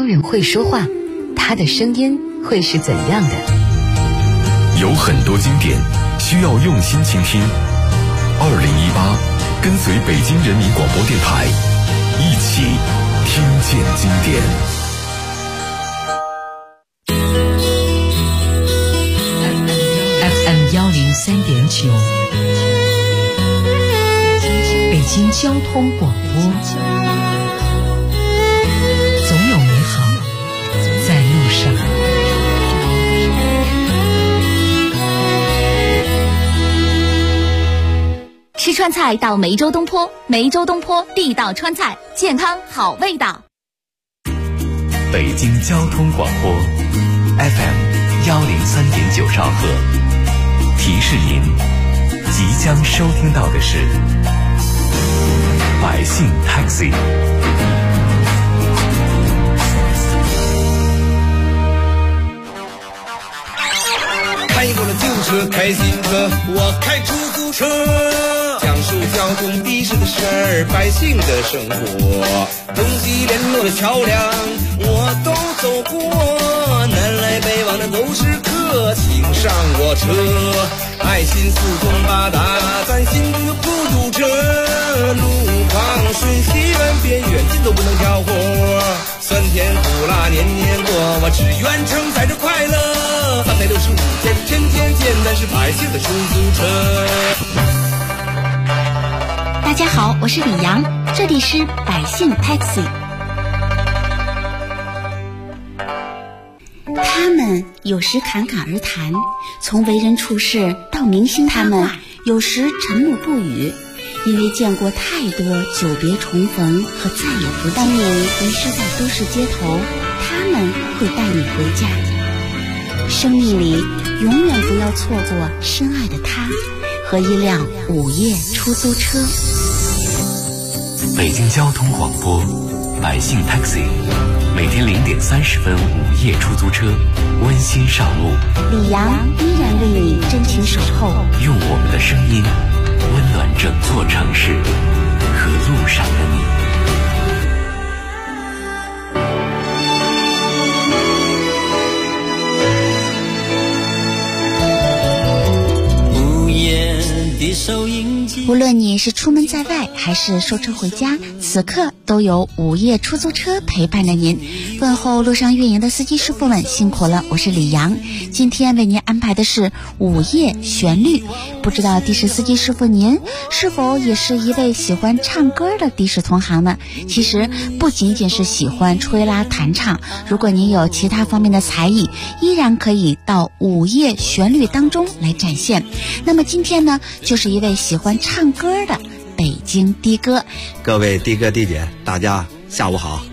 商人会说话，他的声音会是怎样的？ 有很多经典需要用心倾听。2018，跟随北京人民广播电台，一起听见经典。 FM103.9，北京交通广播。总有美好在路上。 吃川菜到梅州东坡，梅州东坡地道川菜，健康好味道。 北京交通广播 FM103.9兆赫，提示您即将收听到的是百姓 Taxi。 开过了旧车，开新车，我开出租车，讲述交通的士的事儿，百姓的生活，东西联络的桥梁我都走过，南来北往的都是客，请上我车，爱心四通八达，咱心中有孤独者，路旁顺西远边远近都不能挑活，酸甜苦辣年年过，我只愿承载着快乐，365天天天天，咱是百姓的出租车。 大家好，我是李阳，这里是百姓 Taxi。 他们有时侃侃而谈，从为人处事到明星他们有时沉默不语，因为见过太多久别重逢和再也不见。当你迷失在都市街头，他们会带你回家。生命里永远不要错过深爱的他和一辆午夜出租车。 北京交通广播百姓 Taxi， 每天0点30分午夜出租车温馨上路， 李阳依然为你真情守候， 用我们的声音温暖整座城市和路上的你。 无论你是出门在外还是收车回家，此刻都有午夜出租车陪伴着您。问候路上运营的司机师傅们辛苦了，我是李阳。今天为您安排的是午夜旋律。不知道的士司机师傅您是否也是一位喜欢唱歌的的士同行呢？其实不仅仅是喜欢吹拉弹唱，如果您有其他方面的才艺，依然可以到午夜旋律当中来展现。那么今天呢，就是一位喜欢唱歌的北京的哥。 各位的哥的姐，大家下午好。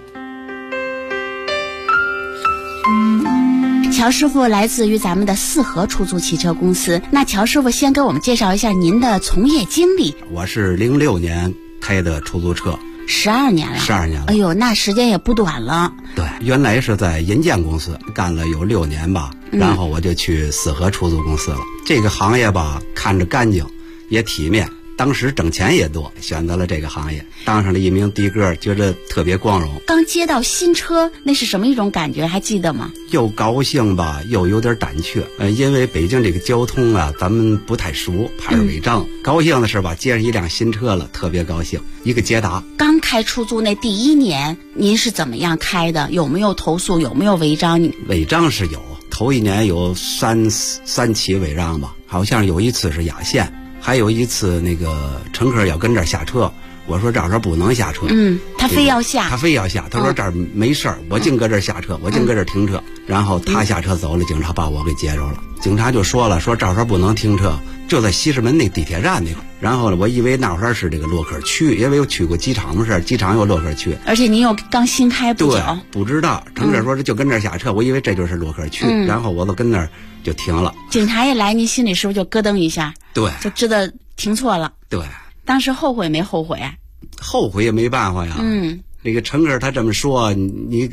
乔师傅来自于咱们的四合出租汽车公司，那乔师傅先给我们介绍一下您的从业经历。 我是06年开的出租车 ，12年了。 12年了。 哎呦，那时间也不短了。 对，原来是在银建公司干了有6年吧，然后我就去四合出租公司了。这个行业吧，看着干净，也体面，当时挣钱也多，选择了这个行业，当上了一名的哥，觉得特别光荣。 刚接到新车，那是什么一种感觉？还记得吗？ 又高兴吧，又有点胆怯。因为北京这个交通啊，咱们不太熟，怕是违章。高兴的是吧，接上一辆新车了，特别高兴。一个捷达。 刚开出租那第1年，您是怎么样开的？有没有投诉？有没有违章？ 违章是有，头1年有三起违章吧，好像有一次是压线。还有一次，那个乘客要跟这儿下车，我说这儿不能下车， 他非要下， 他非要下，他说这儿没事儿，我净搁这儿下车，我净搁这儿停车，然后他下车走了，警察把我给接着了。警察就说了，说这儿不能停车，就在西直门那地铁站那块。然后呢，我以为那会儿是这个洛克区，因为我去过机场的事，机场有洛克区， 而且您又刚新开不久， 对，不知道。乘客说就跟这儿下车，我以为这就是洛克区，然后我就跟那儿就停了。 警察一来，您心里是不是就咯噔一下？ 对， 就知道停错了。 对， 当时后悔没后悔？ 后悔也没办法呀。那个乘客他这么说，你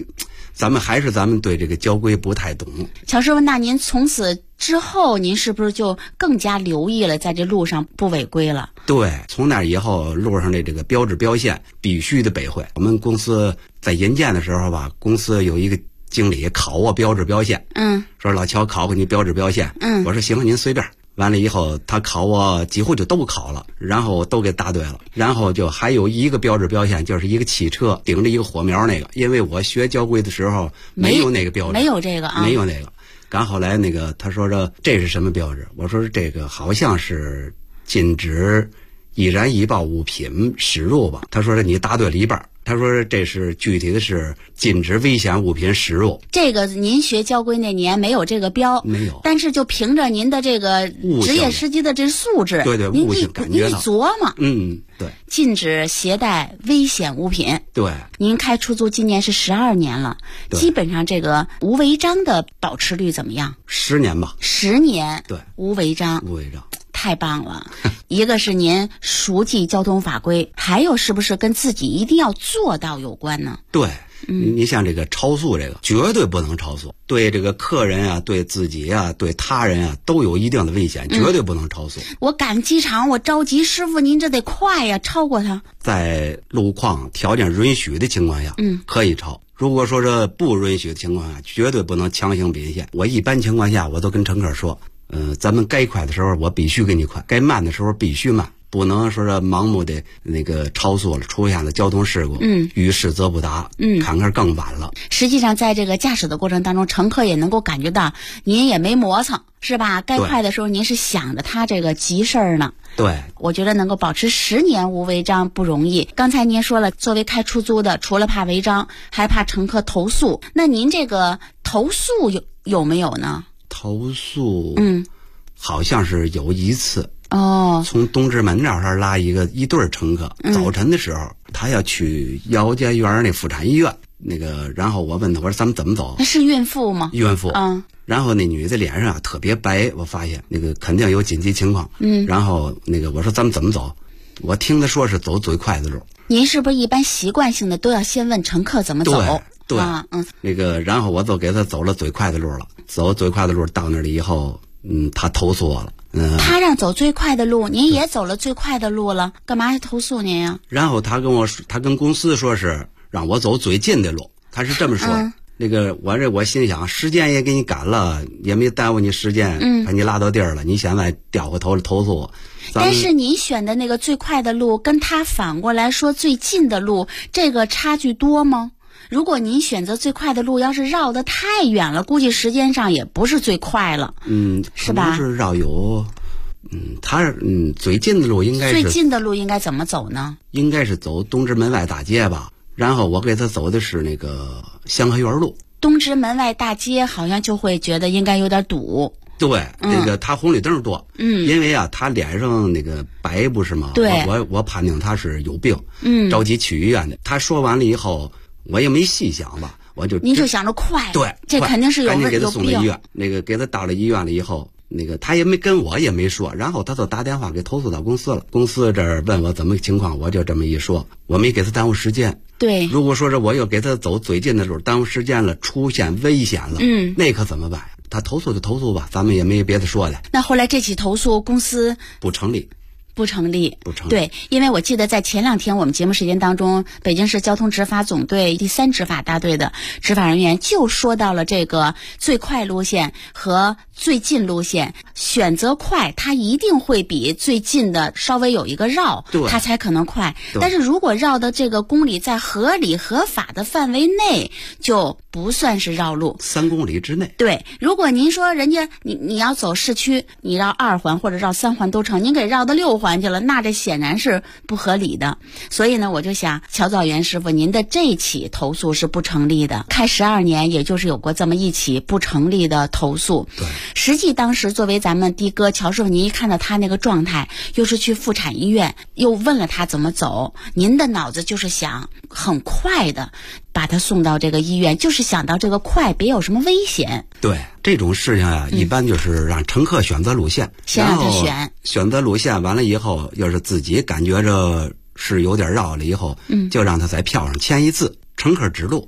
咱们对这个交规不太懂。 乔师傅，那您从此之后，您是不是就更加留意了在这路上不违规了？ 对，从那以后，路上的这个标志标线必须得背会。我们公司在引荐的时候吧，公司有一个经理考我标志标线，说老乔考考你标志标线，我说行，您随便。完了以后，他考我几乎就都考了，然后都给答对了。然后就还有一个标志标线，就是一个汽车顶着一个火苗那个，因为我学交规的时候没有那个标志， 没有这个啊， 没有那个。刚后来那个他说这是什么标志？我说这个好像是禁止易燃易爆物品驶入吧。他说你答对了一半。他说这是具体的是禁止危险物品驶入。 这个您学交规那年没有这个标， 没有， 但是就凭着您的这个职业司机的这素质， 对，悟性感觉到， 您一琢磨， 对， 禁止携带危险物品。 对， 您开出租今年是12年了，基本上这个无违章的保持率怎么样 ？10年吧。 10年， 对， 无违章。 无违章。 太棒了！一个是您熟记交通法规，还有是不是跟自己一定要做到有关呢？ 对，你像这个超速，这个绝对不能超速，对这个客人啊，对自己啊，对他人啊，都有一定的危险，绝对不能超速。 我赶机场，我着急，师傅您这得快呀，超过他。 在路况条件允许的情况下，可以超。如果说这不允许的情况下，绝对不能强行并线。我一般情况下，我都跟乘客说。咱们该快的时候我必须给你快，该慢的时候必须慢，不能说是盲目的那个超速了，出现了交通事故，遇事则不达，看看更晚了。 实际上在这个驾驶的过程当中，乘客也能够感觉到您也没磨蹭，是吧？该快的时候您是想着他这个急事儿呢。 对， 我觉得能够保持10年无违章不容易。刚才您说了，作为开出租的，除了怕违章，还怕乘客投诉。那您这个投诉有没有呢？ 投诉，好像是有一次哦， 从东直门这儿拉一对乘客，早晨的时候他要去姚家园那妇产医院，那个，然后我问他，我说咱们怎么走？ 是孕妇吗？ 孕妇，然后那女的脸上特别白，我发现那个肯定有紧急情况，然后那个我说咱们怎么走？我听他说是走最快的路。您是不是一般习惯性的都要先问乘客怎么走？ 对，那个，然后我就给他走了最快的路了。走最快的路到那里以后，他投诉我了。 他让走最快的路，您也走了最快的路了，干嘛要投诉您呀？ 然后他跟我说，他跟公司说是让我走最近的路，他是这么说的。那个我心想，时间也给你赶了，也没耽误你时间，把你拉到地儿了，你现在掉回头来投诉我。 但是你选的那个最快的路，跟他反过来说最近的路，这个差距多吗？如果您选择最快的路，要是绕得太远了，估计时间上也不是最快了，是吧？ 是绕有，最近的路应该是最近的路应该怎么走呢？ 应该是走东直门外大街吧，然后我给他走的是那个香河园路。 东直门外大街好像就会觉得应该有点堵。 对，那个他红绿灯多，因为啊，他脸上那个白不是吗？ 对， 我判定他是有病，着急去医院的。他说完了以后，我也没细想吧， 您就想着快， 对， 这肯定是有赶紧给他送到医院。那个给他到了医院了以后，那个他也没跟我也没说，然后他就打电话给投诉到公司了。公司这儿问我怎么情况，我就这么一说，我没给他耽误时间。 对， 如果说是我又给他走最近的路，耽误时间了，出现危险了，那可怎么办？他投诉就投诉吧，咱们也没别的说的。 那后来这起投诉公司不成立。 对，因为我记得在前2天我们节目时间当中，北京市交通执法总队第3执法大队的执法人员就说到了这个最快路线和最近路线，选择快它一定会比最近的稍微有一个绕，它才可能快。但是如果绕的这个公里在合理合法的范围内，就不算是绕路 ，3公里之内。 对，如果您说人家你要走市区，你绕2环或者绕3环都成，您给绕到6环去了，那这显然是不合理的。所以呢，我就想乔造元师傅，您的这起投诉是不成立的。开12年，也就是有过这么一起不成立的投诉。 对， 实际当时作为咱们的哥乔师傅，您一看到他那个状态，又是去妇产医院，又问了他怎么走，您的脑子就是想很快的把他送到这个医院，就是想到这个快，别有什么危险。 对，这种事情啊，一般就是让乘客选择路线， 先让他选择路线完了以后，要是自己感觉着是有点绕了以后，就让他在票上签一字，乘客指路，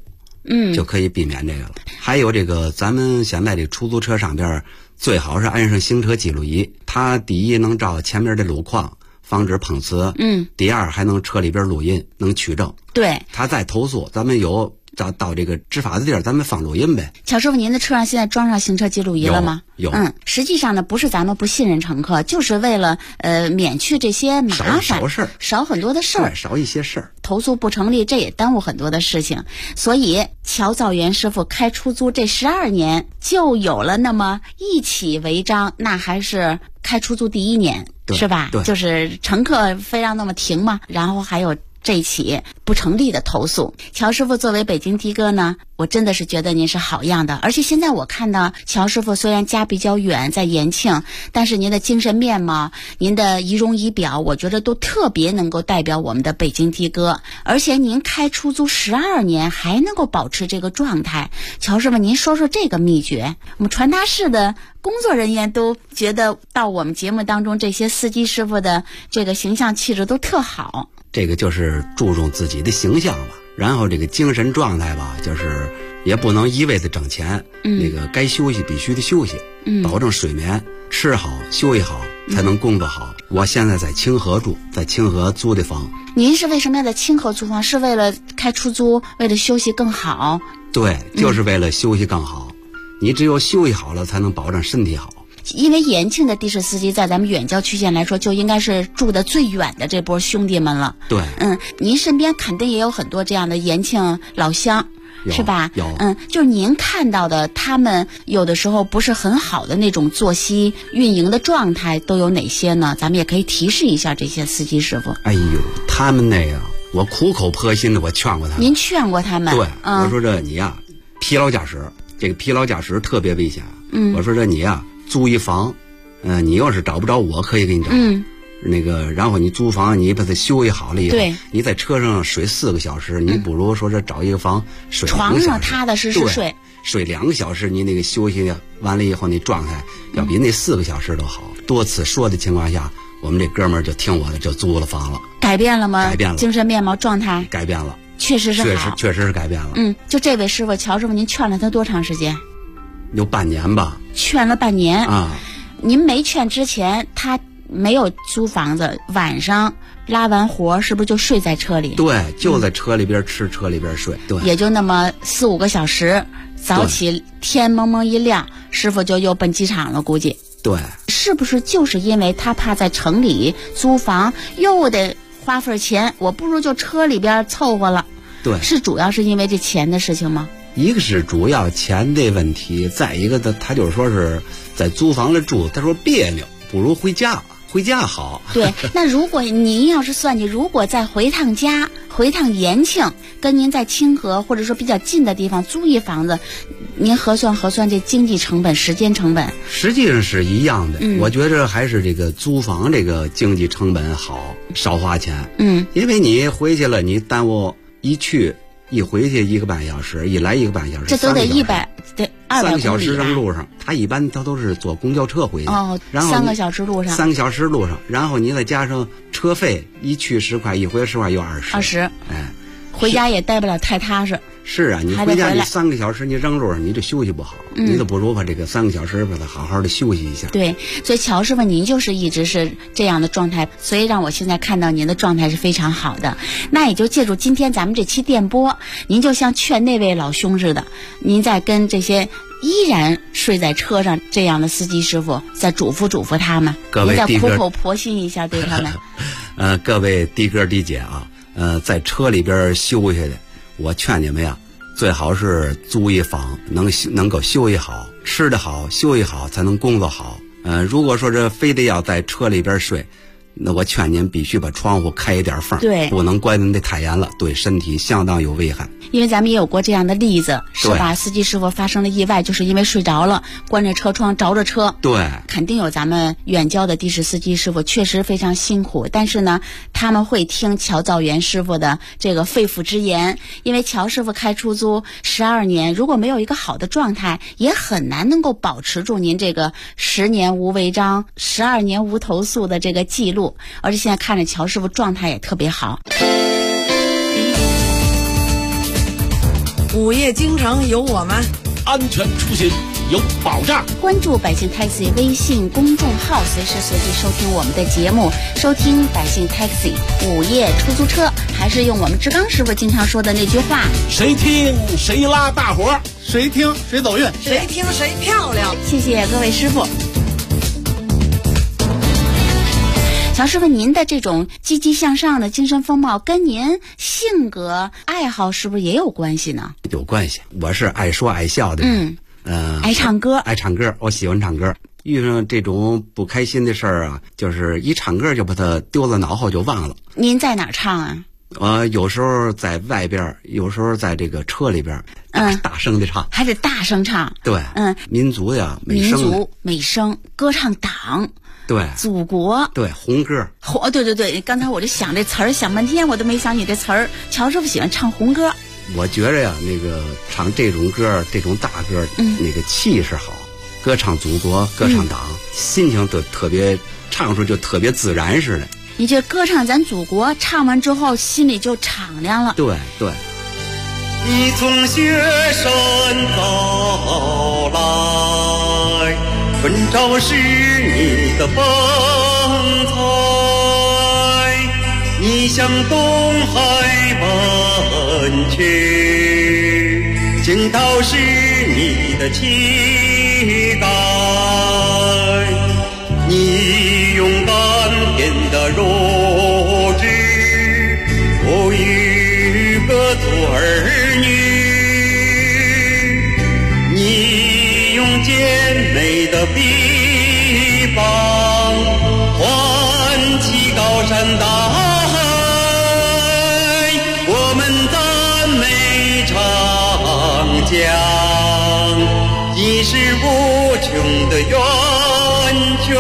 就可以避免这个了。还有这个咱们现在这出租车上边最好是安上行车记录仪，它第一能照前面的路况，防止碰瓷，第二还能车里边录音，能取证。 对， 他再投诉，咱们有到这个执法的地儿，咱们放录音呗。 乔师傅，您的车上现在装上行车记录仪了吗？ 有。 实际上呢，不是咱们不信任乘客，就是为了免去这些麻烦， 少事儿， 少很多的事儿， 对，少一些事儿。 投诉不成立，这也耽误很多的事情。所以乔造园师傅开出租这12年，就有了那么一起违章，那还是开出租第1年，是吧？ 对， 就是乘客非让那么停嘛，然后还有这起不成立的投诉。乔师傅作为北京的哥呢，我真的是觉得您是好样的。而且现在我看到乔师傅虽然家比较远，在延庆，但是您的精神面貌，您的仪容仪表，我觉得都特别能够代表我们的北京的哥。而且您开出租12年还能够保持这个状态，乔师傅您说说这个秘诀。我们传达室的工作人员都觉得到我们节目当中这些司机师傅的这个形象气质都特好。 这个就是注重自己的形象吧，然后这个精神状态吧，就是也不能一味的挣钱，那个该休息必须得休息，保证睡眠，吃好休息好，才能工作好。我现在在清河住，在清河租的房。 您是为什么要在清河租房？是为了开出租，为了休息更好？ 对，就是为了休息更好。你只有休息好了，才能保证身体好。 因为延庆的的士司机在咱们远郊区县来说，就应该是住得最远的这波兄弟们了。 对， 您身边肯定也有很多这样的延庆老乡，是吧？ 有， 就是您看到的，他们有的时候不是很好的那种作息运营的状态都有哪些呢？咱们也可以提示一下这些司机师傅。 哎呦，他们那个，我苦口婆心的我劝过他们。 您劝过他们？ 对，我说这你呀，疲劳驾驶，这个疲劳驾驶特别危险。我说这你呀。租一房，你要是找不着我可以给你找，那个然后你租房你把它休息好了以后，你在车上睡4个小时，你不如说这找一个房睡2个小时， 床上踏踏实实睡2个小时，你那个休息完了以后，你状态要比那4个小时都好。多次说的情况下，我们这哥们儿就听我的，就租了房了。 改变了吗？ 改变了， 精神面貌状态改变了， 确实是好， 确实是改变了。 就这位师傅乔师傅，您劝了他多长时间？ 有半年吧。 劝了半年啊！ 您没劝之前，他没有租房子，晚上拉完活是不是就睡在车里？ 对，就在车里边吃，车里边睡。对， 也就那么4、5个小时。早起天蒙蒙一亮，师傅就又奔机场了，估计。 对， 是不是就是因为他怕在城里租房又得花份钱，我不如就车里边凑合了？ 对， 是主要是因为这钱的事情吗？ 一个是主要钱的问题，再一个他就是说是在租房里住，他说别扭，不如回家好。 对，那如果您要是算计，如果再回趟家，回趟延庆，跟您在清河或者说比较近的地方租一房子，您核算这经济成本、时间成本， 实际上是一样的。我觉着还是这个租房这个经济成本好，少花钱。因为你回去了，你耽误一回去1个半小时，一来1个半小时， 这都得200 个小时扔路上。他一般都是坐公交车回去，然后 3个小时路上， 然后你再加上车费，一去10块，一回10块，又20。 回家也待不了太踏实。 是啊，你回家你3个小时你扔路上，你这休息不好，你都不如把这个3个小时把它好好的休息一下。 对，所以乔师傅您就是一直是这样的状态，所以让我现在看到您的状态是非常好的。那也就借助今天咱们这期电波，您就像劝那位老兄似的，您在跟这些依然睡在车上这样的司机师傅再嘱咐他们，您再苦口婆心一下对他们。 各位的哥的姐啊，在车里边休息的，我劝你们呀，最好是租一房，能够休息好，吃得好，休息好，才能工作好。如果说这非得要在车里边睡，那我劝您必须把窗户开一点缝， 对， 不能关得太严了，对身体相当有危害。 因为咱们也有过这样的例子，是吧？司机师傅发生了意外，就是因为睡着了，关着车窗着着车。 对， 肯定有咱们远郊的的士司机师傅确实非常辛苦，但是呢，他们会听乔造园师傅的这个肺腑之言。因为乔师傅开出租12年，如果没有一个好的状态，也很难能够保持住您这个10年无违章、12年无投诉的这个记录。而且现在看着乔师傅状态也特别好。 午夜京城有我们， 安全出行有保障。 关注百姓 Taxi 微信公众号，随时随地收听我们的节目，收听百姓 Taxi 午夜出租车。还是用我们志刚师傅经常说的那句话： 谁听谁拉大伙， 谁听谁走运， 谁听谁漂亮。 谢谢各位师傅。小师傅，您的这种积极向上的精神风貌跟您性格爱好是不是也有关系呢？ 有关系，我是爱说爱笑的人。 爱唱歌， 我喜欢唱歌。遇上这种不开心的事儿啊，就是一唱歌就把它丢了脑后就忘了。 您在哪儿唱啊？ 有时候在外边，有时候在这个车里边，大声的唱， 还得大声唱。 对，民族呀，美声， 歌唱党。 对， 祖国， 对，红歌， 对，刚才我就想这词儿，想半天我都没想起这词儿。乔师傅喜欢唱红歌， 我觉着呀，那个唱这种歌，这种大歌，那个气势好，歌唱祖国，歌唱党，心情都特别，唱出就特别自然似的。 你这歌唱咱祖国，唱完之后心里就敞亮了。 对。 你从雪山走来，春潮是你的风采，你向东海奔去，惊涛是你的气概，你勇敢变得弱智，不与个徒儿女，你用健美的臂膀唤起高山大海，我们赞美长江，已是无穷的源泉，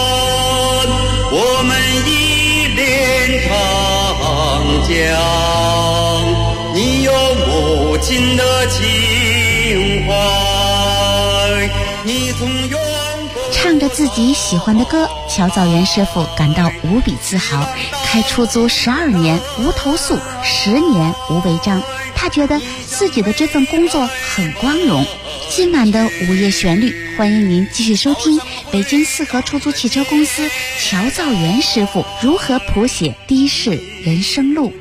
我们依恋长江，你有母亲的情怀，你从远唱着自己喜欢的歌，乔造元师傅感到无比自豪。开出租12年无投诉，10年无违章，他觉得自己的这份工作很光荣。今晚的午夜旋律，欢迎您继续收听北京四合出租汽车公司乔造元师傅如何谱写的士人生路。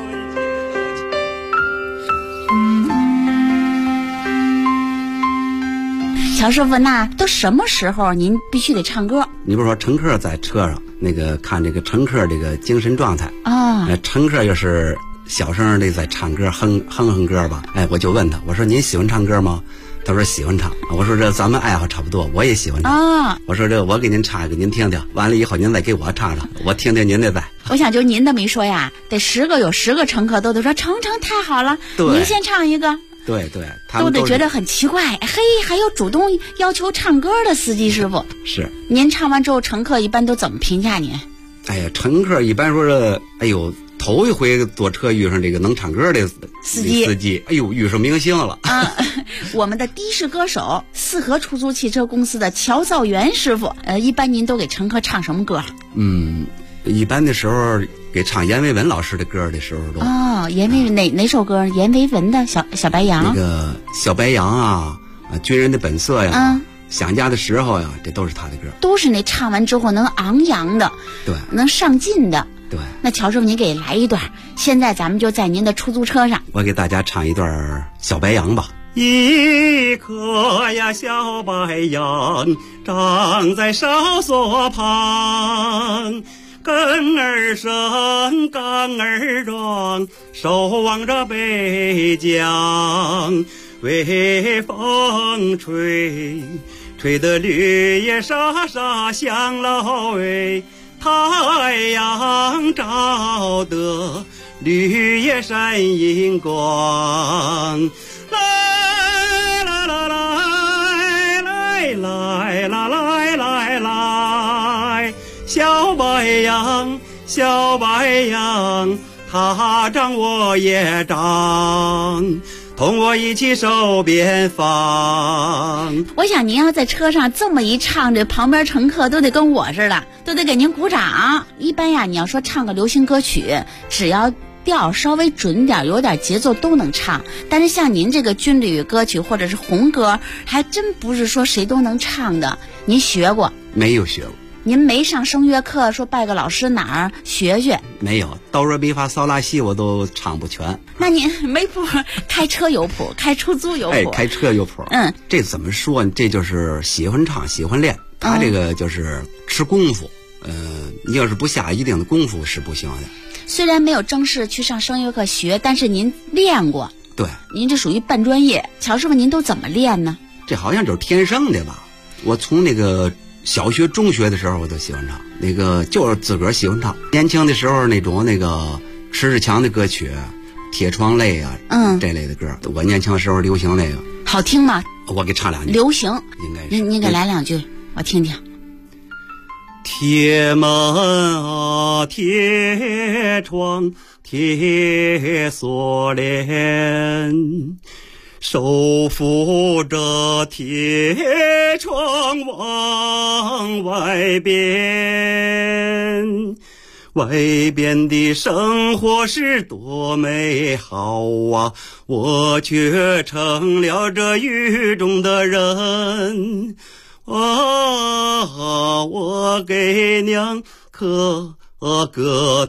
乔师傅，那都什么时候您必须得唱歌？ 你不是说乘客在车上那个看这个乘客这个精神状态啊？乘客要是小声的在唱歌，哼歌吧，我就问他，我说您喜欢唱歌吗？他说喜欢唱。我说这咱们爱好差不多，我也喜欢唱啊。我说这我给您唱一个，您听听，完了以后您再给我唱唱，我听听您的再。 我想就您这么一说呀，得10个有10个乘客都得说成太好了，您先唱一个。 对，他们都得觉得很奇怪，嘿，还有主动要求唱歌的司机师傅。 是， 您唱完之后，乘客一般都怎么评价您？ 哎呀，乘客一般说是，哎呦，头一回坐车遇上这个能唱歌的司机，哎呦，遇上明星了啊！我们的的士歌手，四合出租汽车公司的乔造元师傅，一般您都给乘客唱什么歌？ 一般的时候给唱阎维文老师的歌的时候都阎维哪首歌？阎维文的小白杨， 那个小白杨啊，军人的本色呀，想家的时候呀，这都是他的歌， 都是那唱完之后能昂扬的， 对， 能上劲的。 对， 那乔师傅您给来一段，现在咱们就在您的出租车上， 我给大家唱一段小白杨吧。 一棵呀小白杨长在哨所旁，根儿深干儿壮，守望着北疆，微风吹得绿叶沙沙响了喂，太阳照得绿叶闪银光，来来来来来来来来来，小白杨小白杨，他长我也长，同我一起守边防。 我想您要在车上这么一唱，这旁边乘客都得跟我似的，都得给您鼓掌。一般呀，你要说唱个流行歌曲，只要调稍微准点，有点节奏都能唱。但是像您这个军旅歌曲或者是红歌，还真不是说谁都能唱的。您学过？ 没有学过。 您没上声乐课说拜个老师哪儿学学？ 没有，哆来咪发嗦拉西我都唱不全。 那您没谱，开车有谱，开出租有谱。 哎，开车有谱。这怎么说呢？这就是喜欢唱，喜欢练。他这个就是吃功夫。你要是不下一定的功夫是不行的。 虽然没有正式去上声乐课学，但是您练过。 对， 您这属于半专业。乔师傅，您都怎么练呢？ 这好像就是天生的吧。我从那个小学、中学的时候我都喜欢唱，那个就是自个儿喜欢唱。年轻的时候那种那个迟志强的歌曲，铁窗泪啊，这类的歌，我年轻的时候流行那个。 好听吗？ 我给唱两句。 流行， 应该是。 您给来两句，我听听。 铁门啊，铁窗，铁锁链，手扶着铁窗往外边，外边的生活是多美好啊，我却成了这狱中的人。我给娘磕个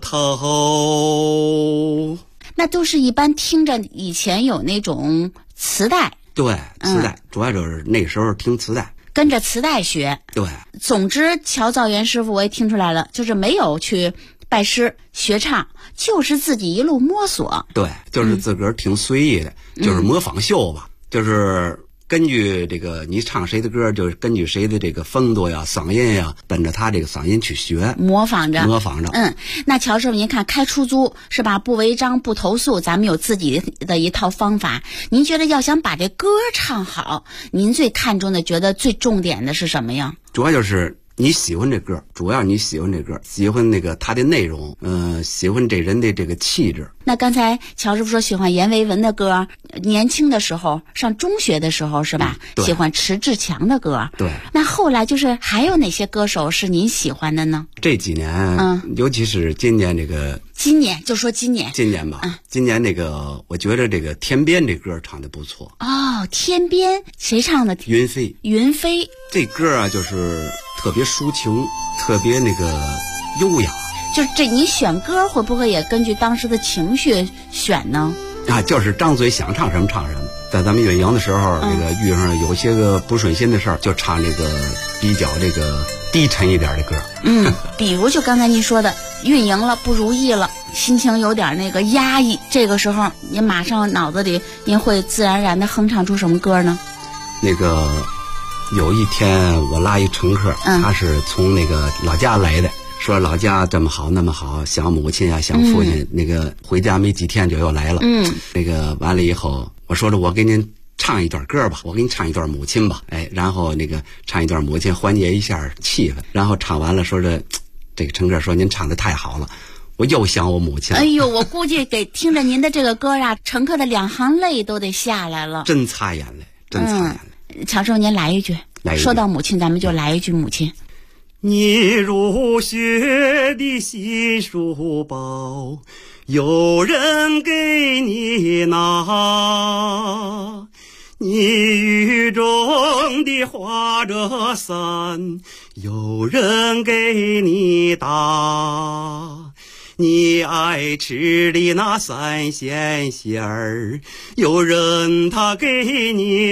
头。 那都是一般听着以前有那种磁带。 对，磁带，主要就是那时候听磁带， 跟着磁带学。 对， 总之乔造元师傅我也听出来了，就是没有去拜师学唱，就是自己一路摸索。 对，就是自个儿挺随意的，就是模仿秀吧，就是根据这个你唱谁的歌，就是根据谁的这个风度呀、嗓音呀，奔着他这个嗓音去学， 模仿着。那乔师傅，您看开出租是吧？不违章不投诉，咱们有自己的一套方法。您觉得要想把这歌唱好，您最看重的、觉得最重点的是什么呀？ 主要就是你喜欢这歌，主要你喜欢这歌，喜欢那个它的内容，喜欢这人的这个气质。 那刚才乔师傅说喜欢阎维文的歌，年轻的时候上中学的时候是吧？喜欢迟志强的歌。 对。 那后来就是还有哪些歌手是您喜欢的呢？ 这几年，尤其是今年这个。 今年就说今年吧，今年那个我觉得这个天边这歌唱的不错。 哦，天边谁唱的？ 云飞。 云飞这歌啊，就是特别抒情，特别那个优雅。 就是这你选歌会不会也根据当时的情绪选呢？ 啊，就是张嘴想唱什么唱什么。在咱们运营的时候，那个遇上有些个不顺心的事儿，就唱这个比较这个低沉一点的歌。 比如就刚才您说的，运营了不如意了，心情有点那个压抑，这个时候您马上脑子里您会自然而然的哼唱出什么歌呢？ 那个有一天我拉一乘客，他是从那个老家来的。说老家这么好那么好，想母亲呀想父亲，那个回家没几天就又来了。那个完了以后，我说了我给您唱一段歌吧，我给你唱一段母亲吧。然后那个唱一段母亲缓解一下气氛。然后唱完了，说这个乘客说您唱的太好了，我又想我母亲了。 哎呦，我估计给听着您的这个歌啊，乘客的两行泪都得下来了， 真擦眼泪，真擦眼泪。 乔师傅您来一句，说到母亲咱们就来一句母亲。 你入学的新书包，有人给你拿，你雨中的花着伞，有人给你打。你爱吃的那三鲜馅儿，有人他给你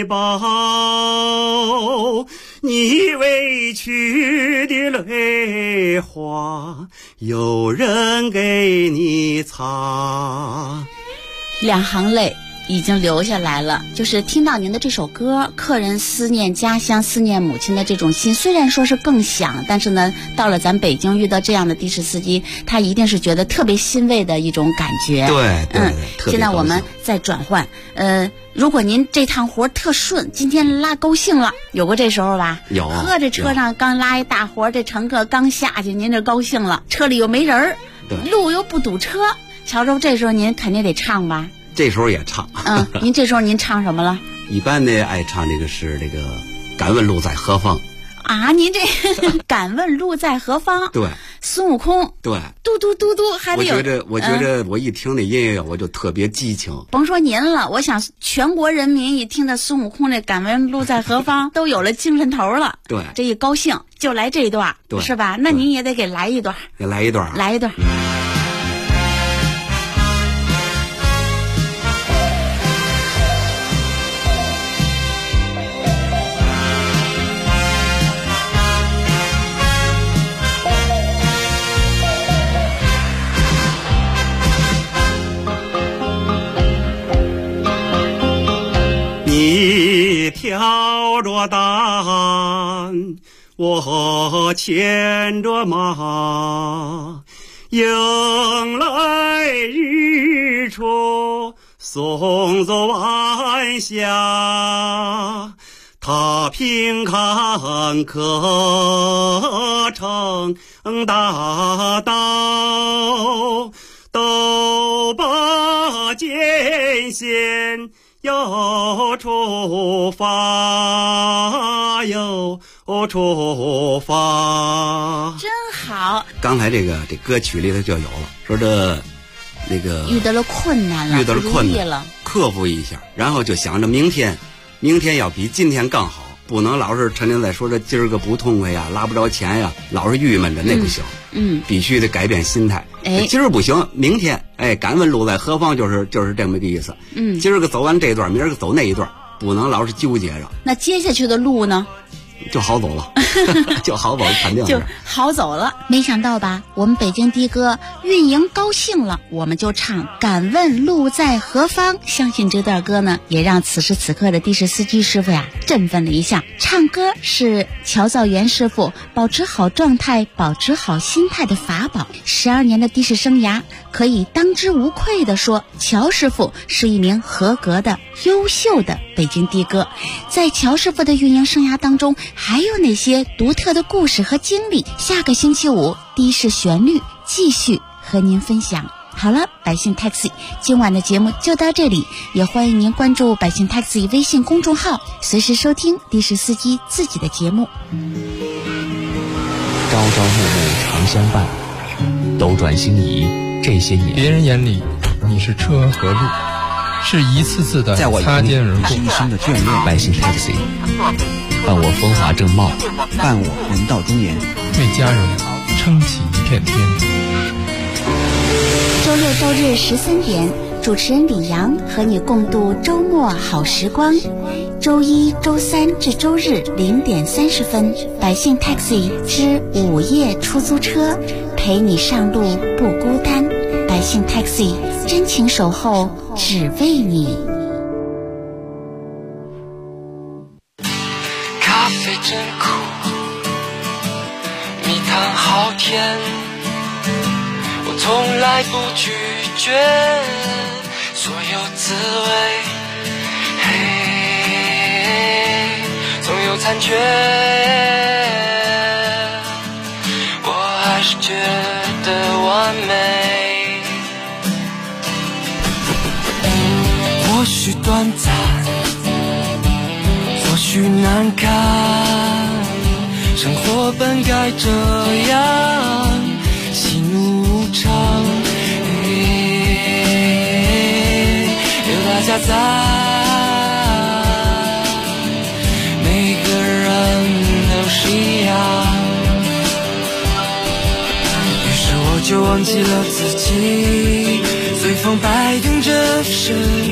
包。你委屈的泪花，有人给你擦。 两行泪已经流下来了，就是听到您的这首歌，客人思念家乡思念母亲的这种心，虽然说是更响，但是呢到了咱北京遇到这样的的士司机，他一定是觉得特别欣慰的一种感觉。 对， 现在我们再转换，如果您这趟活特顺，今天拉高兴了，有过这时候吧？ 有。 喝着车上刚拉一大活，这乘客刚下去，您这高兴了，车里又没人，路又不堵车，乔师傅这时候您肯定得唱吧？ 这时候也唱。 您这时候您唱什么了？ 一般的爱唱这个是这个敢问路在何方。 啊，您这敢问路在何方？ 对， 孙悟空， 对， 嘟嘟嘟嘟，还得有。 我觉得我一听那音乐我就特别激情。 甭说您了，我想全国人民一听到孙悟空那敢问路在何方，都有了精神头了。 对， 这一高兴就来这一段， 对， 是吧？那您也得给来一段。 给来一段， 来一段。 你挑着担，我牵着马，迎来日出，送走晚霞。踏平坎坷成大道，都把艰险又出发，又出发。 真好！ 刚才这歌曲里头就有了，说这那个遇到了困难了， 遇到了困难了， 克服一下，然后就想着明天要比今天更好，不能老是成天在说这今儿个不痛快呀，拉不着钱呀，老是郁闷着，那不行。必须得改变心态。今儿不行，明天敢问路在何方，就是这么个意思。今儿个走完这一段，明儿个走那一段，不能老是纠结着。 那接下去的路呢？ 就好走了，就好走了，肯定就好走了。没想到吧，我们北京的哥运营高兴了，我们就唱敢问路在何方。相信这段歌呢，也让此时此刻的的士司机师傅呀振奋了一下。唱歌是乔造元师傅保持好状态、保持好心态的法宝。12年的的士生涯，可以当之无愧地说，乔师傅是一名合格的、优秀的北京的哥。在乔师傅的运营生涯当中，还有哪些独特的故事和经历？下个星期五的士旋律继续和您分享。好了，百姓 Taxi 今晚的节目就到这里，也欢迎您关注百姓 Taxi 微信公众号，随时收听的士司机自己的节目。 朝朝暮暮常相伴，斗转星移这些年， 别人眼里你是车和路，是一次次的擦肩而过。 一生的眷恋。 百姓 Taxi 伴我风华正茂， 伴我人到中年， 为家人撑起一片天。 周六周日13点，主持人李阳和你共度周末好时光。周一、周三至周日0点30分，百姓 Taxi 之午夜出租车，陪你上路不孤单。百姓 Taxi 真情守候，只为你。 咖啡真苦，蜜糖好甜，我从来不拒绝所有滋味，总有残缺，我还是觉得完美。或许短暂，或许难堪，生活本该这样，喜怒无常，有大家在，每个人都是一样。于是我就忘记了自己，随风摆动着身